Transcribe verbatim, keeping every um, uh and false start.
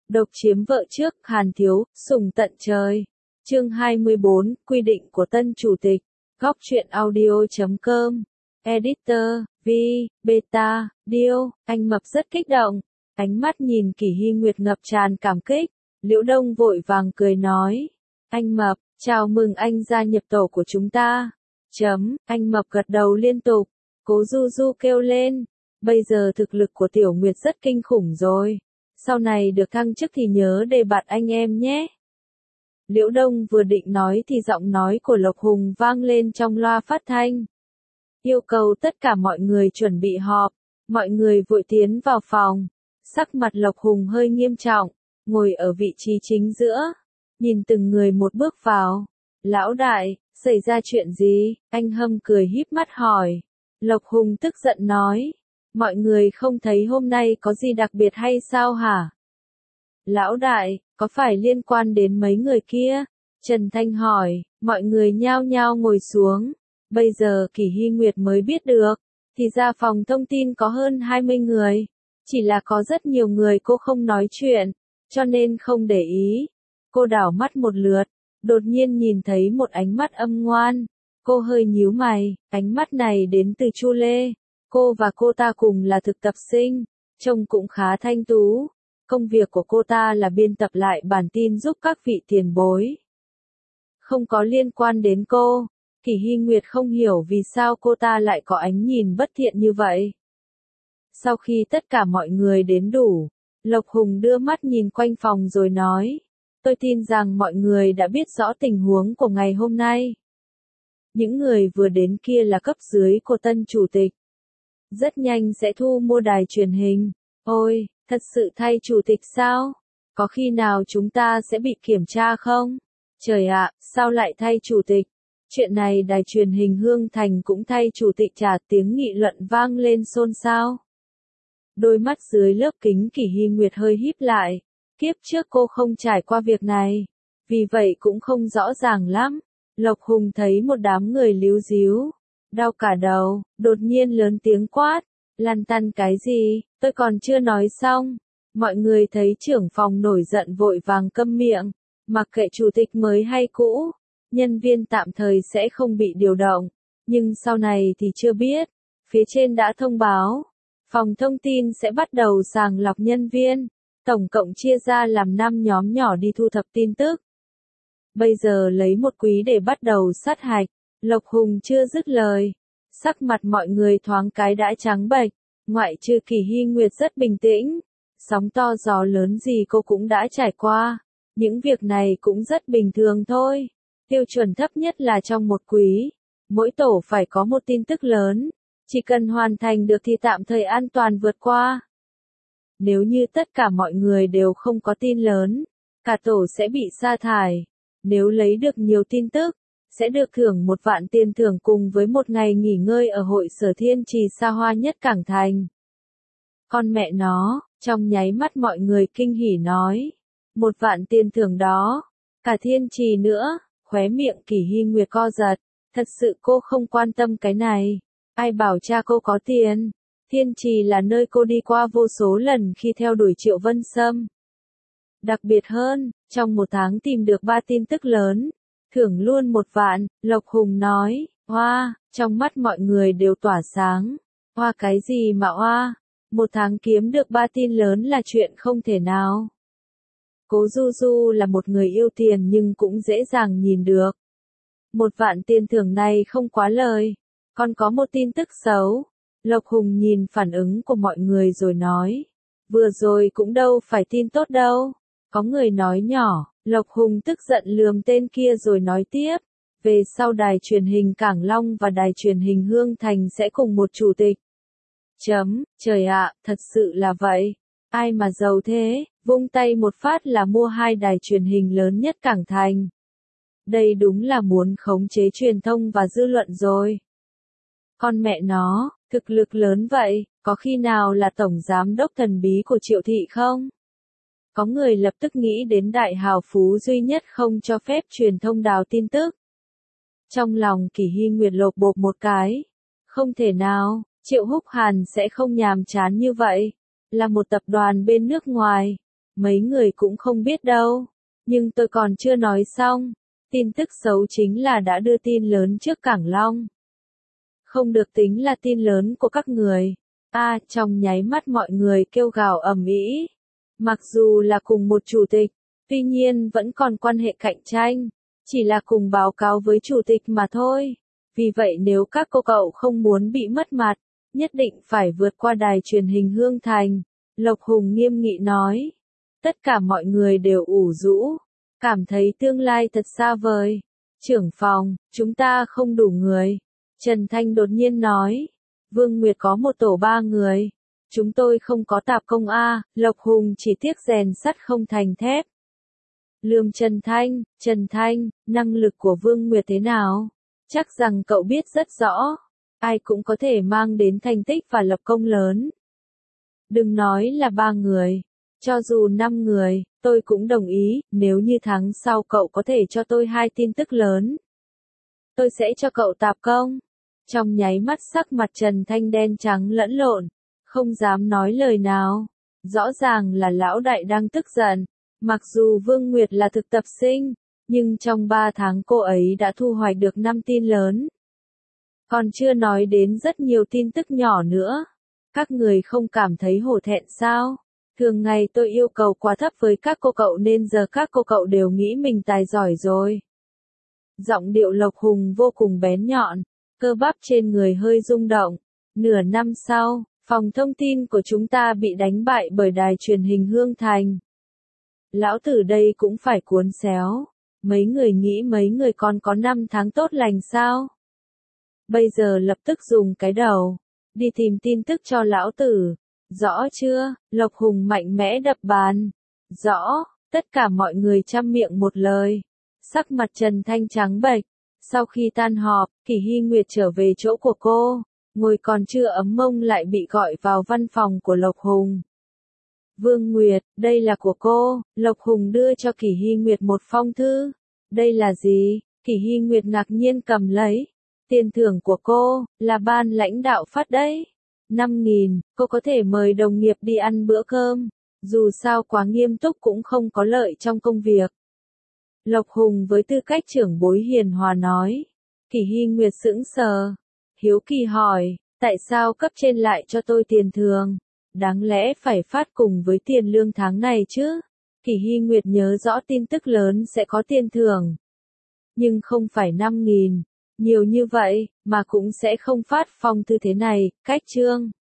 Độc chiếm vợ trước, Hàn Thiếu, sủng tận trời. Chương hai mươi bốn, quy định của tân chủ tịch. Góc truyện audio chấm com. Editor, V, Beta, Dio, anh Mập rất kích động. Ánh mắt nhìn Kỷ Hy Nguyệt ngập tràn cảm kích. Liễu Đông vội vàng cười nói. Anh Mập, chào mừng anh gia nhập tổ của chúng ta. Chấm, anh Mập gật đầu liên tục. Cố Du Du kêu lên. Bây giờ thực lực của Tiểu Nguyệt rất kinh khủng rồi. Sau này được thăng chức thì nhớ đề bạt anh em nhé. Liễu Đông vừa định nói thì giọng nói của Lộc Hùng vang lên trong loa phát thanh. Yêu cầu tất cả mọi người chuẩn bị họp. Mọi người vội tiến vào phòng. Sắc mặt Lộc Hùng hơi nghiêm trọng, ngồi ở vị trí chính giữa. Nhìn từng người một bước vào. Lão đại, xảy ra chuyện gì? Anh Hâm cười híp mắt hỏi. Lộc Hùng tức giận nói. Mọi người không thấy hôm nay có gì đặc biệt hay sao hả? Lão đại, có phải liên quan đến mấy người kia? Trần Thanh hỏi, mọi người nhao nhao ngồi xuống. Bây giờ Kỷ Hy Nguyệt mới biết được, thì ra phòng thông tin có hơn hai mươi người. Chỉ là có rất nhiều người cô không nói chuyện, cho nên không để ý. Cô đảo mắt một lượt, đột nhiên nhìn thấy một ánh mắt âm ngoan. Cô hơi nhíu mày, ánh mắt này đến từ Chu Lê. Cô và cô ta cùng là thực tập sinh, trông cũng khá thanh tú. Công việc của cô ta là biên tập lại bản tin giúp các vị tiền bối. Không có liên quan đến cô. Kỷ Hy Nguyệt không hiểu vì sao cô ta lại có ánh nhìn bất thiện như vậy. Sau khi tất cả mọi người đến đủ, Lộc Hùng đưa mắt nhìn quanh phòng rồi nói. Tôi tin rằng mọi người đã biết rõ tình huống của ngày hôm nay. Những người vừa đến kia là cấp dưới của tân chủ tịch. Rất nhanh sẽ thu mua đài truyền hình. Ôi, thật sự thay chủ tịch sao? Có khi nào chúng ta sẽ bị kiểm tra không? Trời ạ, sao lại thay chủ tịch? Chuyện này đài truyền hình Hương Thành cũng thay chủ tịch trả, tiếng nghị luận vang lên xôn xao. Đôi mắt dưới lớp kính Kỷ Hy Nguyệt hơi híp lại. Kiếp trước cô không trải qua việc này. Vì vậy cũng không rõ ràng lắm. Lộc Hùng thấy một đám người líu díu. Đau cả đầu, đột nhiên lớn tiếng quát. Lăn tăn cái gì, tôi còn chưa nói xong. Mọi người thấy trưởng phòng nổi giận vội vàng câm miệng. Mặc kệ chủ tịch mới hay cũ, nhân viên tạm thời sẽ không bị điều động. Nhưng sau này thì chưa biết. Phía trên đã thông báo. Phòng thông tin sẽ bắt đầu sàng lọc nhân viên. Tổng cộng chia ra làm năm nhóm nhỏ đi thu thập tin tức. Bây giờ lấy một quý để bắt đầu sát hạch. Lộc Hùng chưa dứt lời. Sắc mặt mọi người thoáng cái đã trắng bệch. Ngoại trừ Kỷ Hy Nguyệt rất bình tĩnh. Sóng to gió lớn gì cô cũng đã trải qua. Những việc này cũng rất bình thường thôi. Tiêu chuẩn thấp nhất là trong một quý. Mỗi tổ phải có một tin tức lớn. Chỉ cần hoàn thành được thì tạm thời an toàn vượt qua. Nếu như tất cả mọi người đều không có tin lớn, cả tổ sẽ bị sa thải. Nếu lấy được nhiều tin tức, sẽ được thưởng một vạn tiền thưởng cùng với một ngày nghỉ ngơi ở hội sở Thiên Trì xa hoa nhất Cảng Thành. Con mẹ nó, trong nháy mắt mọi người kinh hỉ nói. Một vạn tiền thưởng đó, cả Thiên Trì nữa, khóe miệng Kỷ Hy Nguyệt co giật. Thật sự cô không quan tâm cái này. Ai bảo cha cô có tiền. Thiên Trì là nơi cô đi qua vô số lần khi theo đuổi Triệu Vân Sâm. Đặc biệt hơn, trong một tháng tìm được ba tin tức lớn. Thưởng luôn một vạn, Lộc Hùng nói. Hoa, trong mắt mọi người đều tỏa sáng. Hoa cái gì mà hoa? Một tháng kiếm được ba tin lớn là chuyện không thể nào. Cố Du Du là một người yêu tiền nhưng cũng dễ dàng nhìn được. Một vạn tiền thưởng này không quá lời. Còn có một tin tức xấu. Lộc Hùng nhìn phản ứng của mọi người rồi nói. Vừa rồi cũng đâu phải tin tốt đâu. Có người nói nhỏ. Lộc Hùng tức giận lườm tên kia rồi nói tiếp. Về sau đài truyền hình Cảng Long và đài truyền hình Hương Thành sẽ cùng một chủ tịch. Chấm, trời ạ, thật sự là vậy. Ai mà giàu thế, vung tay một phát là mua hai đài truyền hình lớn nhất Cảng Thành. Đây đúng là muốn khống chế truyền thông và dư luận rồi. Con mẹ nó, thực lực lớn vậy, có khi nào là tổng giám đốc thần bí của Triệu Thị không? Có người lập tức nghĩ đến đại hào phú duy nhất không cho phép truyền thông đào tin tức. Trong lòng Kỷ Hy Nguyệt lột bột một cái. Không thể nào, Triệu Húc Hàn sẽ không nhàm chán như vậy. Là một tập đoàn bên nước ngoài. mấy người cũng không biết đâu. Nhưng tôi còn chưa nói xong. Tin tức xấu chính là đã đưa tin lớn trước Cảng Long. Không được tính là tin lớn của các người. A, à, trong nháy mắt mọi người kêu gào ầm ĩ. Mặc dù là cùng một chủ tịch, tuy nhiên vẫn còn quan hệ cạnh tranh, chỉ là cùng báo cáo với chủ tịch mà thôi. Vì vậy nếu các cô cậu không muốn bị mất mặt, nhất định phải vượt qua đài truyền hình Hương Thành. Lộc Hùng nghiêm nghị nói. Tất cả mọi người đều ủ rũ, cảm thấy tương lai thật xa vời. Trưởng phòng, chúng ta không đủ người. Trần Thanh đột nhiên nói. Vương Nguyệt có một tổ ba người. Chúng tôi không có tạp công A, Lộc Hùng chỉ tiếc rèn sắt không thành thép. Lườm Trần Thanh, Trần Thanh, năng lực của Vương Nguyệt thế nào? Chắc rằng cậu biết rất rõ. Ai cũng có thể mang đến thành tích và lập công lớn. Đừng nói là ba người. Cho dù năm người, tôi cũng đồng ý, nếu như tháng sau cậu có thể cho tôi hai tin tức lớn. Tôi sẽ cho cậu tạp công. Trong nháy mắt sắc mặt Trần Thanh đen trắng lẫn lộn, không dám nói lời nào. Rõ ràng là lão đại đang tức giận. Mặc dù Vương Nguyệt là thực tập sinh, nhưng trong ba tháng cô ấy đã thu hoạch được năm tin lớn. Còn chưa nói đến rất nhiều tin tức nhỏ nữa. Các người không cảm thấy hổ thẹn sao? Thường ngày tôi yêu cầu quá thấp với các cô cậu nên giờ các cô cậu đều nghĩ mình tài giỏi rồi. Giọng điệu Lộc Hùng vô cùng bén nhọn, cơ bắp trên người hơi rung động. Nửa năm sau, phòng thông tin của chúng ta bị đánh bại bởi đài truyền hình Hương Thành. Lão tử đây cũng phải cuốn xéo. Mấy người nghĩ mấy người còn có năm tháng tốt lành sao? Bây giờ lập tức dùng cái đầu, đi tìm tin tức cho lão tử. Rõ chưa? Lộc Hùng mạnh mẽ đập bàn. Rõ, tất cả mọi người chăm miệng một lời. Sắc mặt Trần Thanh trắng bệch. Sau khi tan họp, Kỷ Hy Nguyệt trở về chỗ của cô, ngồi còn chưa ấm mông lại bị gọi vào văn phòng của Lộc Hùng. Vương Nguyệt, đây là của cô. Lộc Hùng đưa cho Kỷ Hy Nguyệt một phong thư. Đây là gì? Kỷ Hy Nguyệt ngạc nhiên cầm lấy. Tiền thưởng của cô, là ban lãnh đạo phát đấy. năm nghìn, cô có thể mời đồng nghiệp đi ăn bữa cơm. Dù sao quá nghiêm túc cũng không có lợi trong công việc. Lộc Hùng với tư cách trưởng bối hiền hòa nói. Kỷ Hy Nguyệt sững sờ. Hiếu kỳ hỏi, tại sao cấp trên lại cho tôi tiền thưởng? Đáng lẽ phải phát cùng với tiền lương tháng này chứ? Kỷ Hy Nguyệt nhớ rõ tin tức lớn sẽ có tiền thưởng. Nhưng không phải năm nghìn. Nhiều như vậy, mà cũng sẽ không phát phong thư thế này, cách chương.